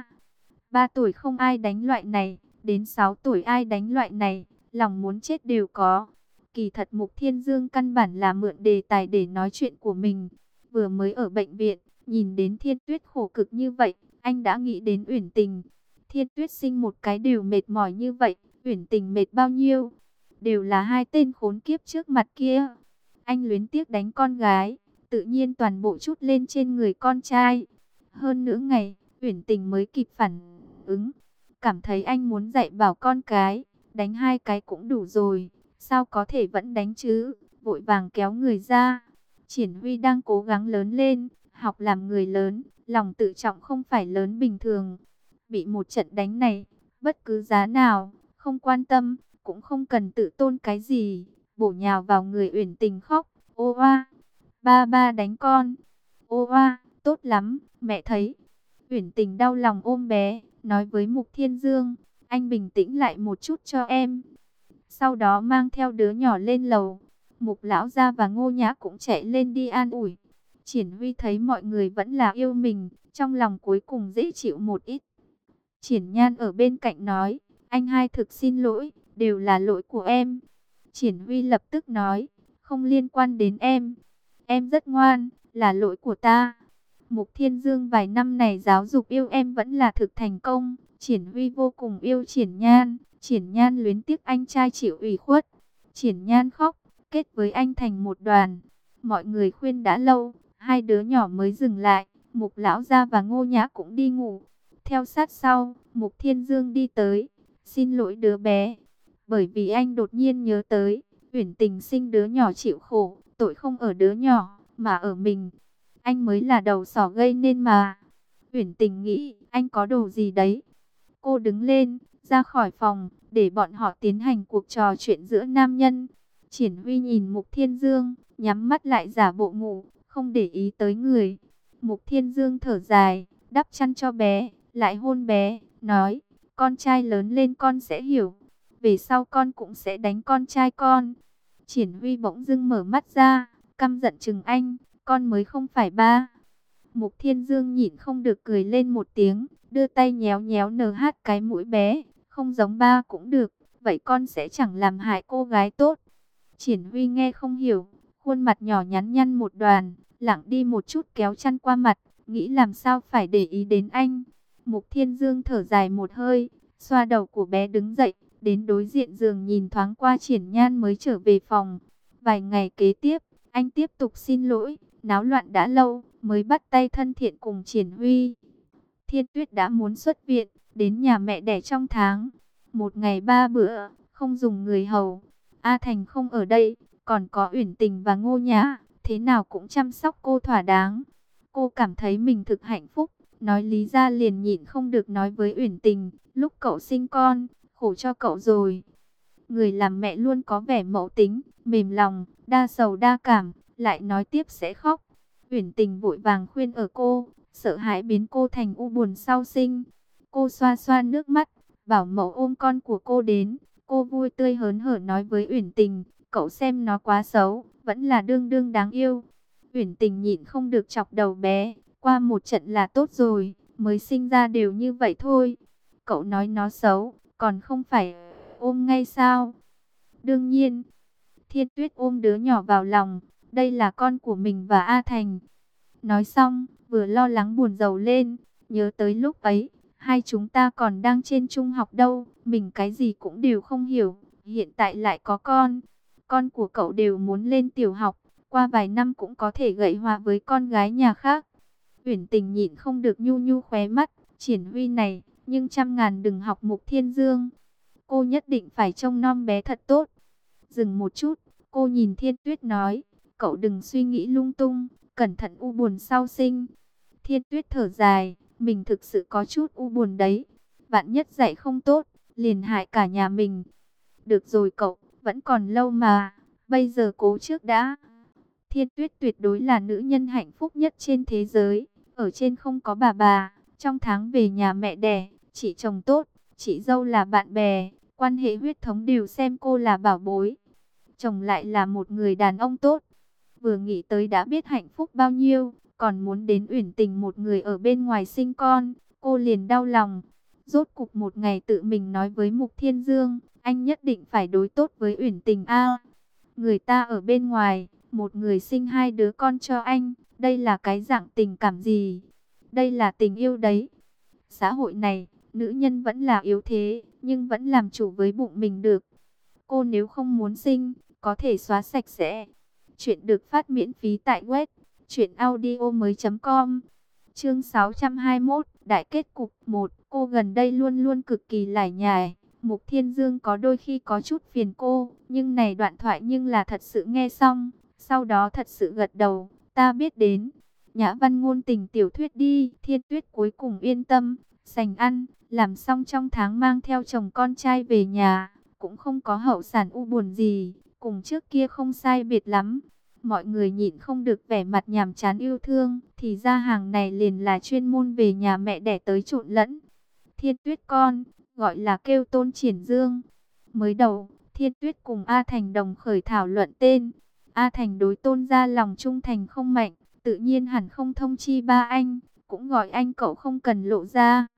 3 tuổi không ai đánh loại này, đến 6 tuổi ai đánh loại này, lòng muốn chết đều có. Kỳ thật Mục Thiên Dương căn bản là mượn đề tài để nói chuyện của mình. Vừa mới ở bệnh viện, nhìn đến Thiên Tuyết khổ cực như vậy, anh đã nghĩ đến Uyển Tình. Thiên Tuyết sinh một cái đều mệt mỏi như vậy, Uyển Tình mệt bao nhiêu? đều là hai tên khốn kiếp trước mặt kia. Anh luyến tiếc đánh con gái, tự nhiên toàn bộ chút lên trên người con trai. Hơn nửa ngày, Uyển Tình mới kịp phản ứng, cảm thấy anh muốn dạy bảo con cái, đánh hai cái cũng đủ rồi, sao có thể vẫn đánh chứ, vội vàng kéo người ra. Triển Huy đang cố gắng lớn lên, học làm người lớn, lòng tự trọng không phải lớn bình thường. Bị một trận đánh này, bất cứ giá nào, không quan tâm, cũng không cần tự tôn cái gì, bổ nhào vào người Uyển Tình khóc, ô oa, ba ba đánh con, ô oa, tốt lắm, mẹ thấy. Uyển Tình đau lòng ôm bé, nói với Mục Thiên Dương, anh bình tĩnh lại một chút cho em. Sau đó mang theo đứa nhỏ lên lầu. Mục Lão Gia và Ngô Nhã cũng chạy lên đi an ủi. Triển Huy thấy mọi người vẫn là yêu mình, trong lòng cuối cùng dễ chịu một ít. Triển Nhan ở bên cạnh nói, anh hai thực xin lỗi, đều là lỗi của em. Triển Huy lập tức nói, không liên quan đến em rất ngoan, là lỗi của ta. Mục Thiên Dương vài năm này giáo dục yêu em vẫn là thực thành công. Triển Huy vô cùng yêu Triển Nhan, Triển Nhan luyến tiếc anh trai chịu ủy khuất. Triển Nhan khóc, kết với anh thành một đoàn. Mọi người khuyên đã lâu, hai đứa nhỏ mới dừng lại. Mục Lão Gia và Ngô Nhã cũng đi ngủ. Theo sát sau, Mục Thiên Dương đi tới, xin lỗi đứa bé. Bởi vì anh đột nhiên nhớ tới, Uyển Tình sinh đứa nhỏ chịu khổ, tội không ở đứa nhỏ, mà ở mình. Anh mới là đầu sỏ gây nên mà. Uyển Tình nghĩ, anh có đồ gì đấy. Cô đứng lên, ra khỏi phòng, để bọn họ tiến hành cuộc trò chuyện giữa nam nhân. Triển Huy nhìn Mục Thiên Dương, nhắm mắt lại giả bộ ngủ, không để ý tới người. Mục Thiên Dương thở dài, đắp chăn cho bé, lại hôn bé, nói, con trai lớn lên con sẽ hiểu. Về sau con cũng sẽ đánh con trai con. Triển Huy bỗng dưng mở mắt ra, căm giận chừng anh, con mới không phải ba. Mục Thiên Dương nhịn không được cười lên một tiếng, đưa tay nhéo nhéo NH cái mũi bé, không giống ba cũng được, vậy con sẽ chẳng làm hại cô gái tốt. Triển Huy nghe không hiểu, khuôn mặt nhỏ nhắn nhăn một đoàn, lặng đi một chút kéo chăn qua mặt, nghĩ làm sao phải để ý đến anh. Mục Thiên Dương thở dài một hơi, xoa đầu của bé đứng dậy, đến đối diện giường nhìn thoáng qua Triển Nhan mới trở về phòng. Vài ngày kế tiếp, anh tiếp tục xin lỗi, náo loạn đã lâu, mới bắt tay thân thiện cùng Triển Huy. Thiên Tuyết đã muốn xuất viện, đến nhà mẹ đẻ trong tháng. Một ngày 3 bữa, không dùng người hầu. A Thành không ở đây, còn có Uyển Tình và Ngô Nhã, thế nào cũng chăm sóc cô thỏa đáng. Cô cảm thấy mình thực hạnh phúc, nói lý ra liền nhịn không được nói với Uyển Tình, lúc cậu sinh con, khổ cho cậu rồi. Người làm mẹ luôn có vẻ mẫu tính, mềm lòng, đa sầu đa cảm, lại nói tiếp sẽ khóc. Uyển Tình vội vàng khuyên ở cô, sợ hãi biến cô thành u buồn sau sinh. Cô xoa xoa nước mắt, bảo mẫu ôm con của cô đến. Cô vui tươi hớn hở nói với Uyển Tình, cậu xem nó quá xấu, vẫn là đương đương đáng yêu. Uyển Tình nhịn không được chọc đầu bé, qua một trận là tốt rồi, mới sinh ra đều như vậy thôi. Cậu nói nó xấu, còn không phải ôm ngay sao? Đương nhiên, Thiên Tuyết ôm đứa nhỏ vào lòng, đây là con của mình và A Thành. Nói xong, vừa lo lắng buồn rầu lên, nhớ tới lúc ấy, hai chúng ta còn đang trên trung học đâu, mình cái gì cũng đều không hiểu, hiện tại lại có con của cậu đều muốn lên tiểu học, qua vài năm cũng có thể gậy hòa với con gái nhà khác. Uyển Tình nhịn không được nhu nhu khóe mắt, Triển Huy này, nhưng trăm ngàn đừng học Mục Thiên Dương. Cô nhất định phải trông nom bé thật tốt. Dừng một chút, cô nhìn Thiên Tuyết nói, cậu đừng suy nghĩ lung tung, cẩn thận u buồn sau sinh. Thiên Tuyết thở dài, mình thực sự có chút u buồn đấy. Vạn nhất dạy không tốt, liền hại cả nhà mình. Được rồi cậu, vẫn còn lâu mà, bây giờ cố trước đã. Thiên Tuyết tuyệt đối là nữ nhân hạnh phúc nhất trên thế giới. Ở trên không có bà, trong tháng về nhà mẹ đẻ, chị chồng tốt, chị dâu là bạn bè, quan hệ huyết thống đều xem cô là bảo bối. Chồng lại là một người đàn ông tốt. Vừa nghĩ tới đã biết hạnh phúc bao nhiêu, còn muốn đến Uyển Tình một người ở bên ngoài sinh con, cô liền đau lòng. Rốt cục một ngày tự mình nói với Mục Thiên Dương, anh nhất định phải đối tốt với Uyển Tình a. Người ta ở bên ngoài, một người sinh hai đứa con cho anh, đây là cái dạng tình cảm gì? Đây là tình yêu đấy. Xã hội này, nữ nhân vẫn là yếu thế, nhưng vẫn làm chủ với bụng mình được. Cô nếu không muốn sinh, có thể xóa sạch sẽ. Chuyện được phát miễn phí tại web truyệnaudiomoi.com. Chương 621, đại kết cục 1. Cô gần đây luôn luôn cực kỳ lải nhải. Mục Thiên Dương có đôi khi có chút phiền cô, nhưng này đoạn thoại nhưng là thật sự nghe xong, sau đó thật sự gật đầu, ta biết đến. Nhã văn ngôn tình tiểu thuyết đi, Thiên Tuyết cuối cùng yên tâm, sành ăn, làm xong trong tháng mang theo chồng con trai về nhà, cũng không có hậu sản u buồn gì, cùng trước kia không sai biệt lắm. Mọi người nhịn không được vẻ mặt nhàm chán yêu thương, thì ra hàng này liền là chuyên môn về nhà mẹ đẻ tới trộn lẫn. Thiên Tuyết con, gọi là kêu Tôn Triển Dương. Mới đầu, Thiên Tuyết cùng A Thành đồng khởi thảo luận tên. A Thành đối Tôn gia lòng trung thành không mạnh, tự nhiên hẳn không thông chi ba anh, cũng gọi anh cậu không cần lộ ra.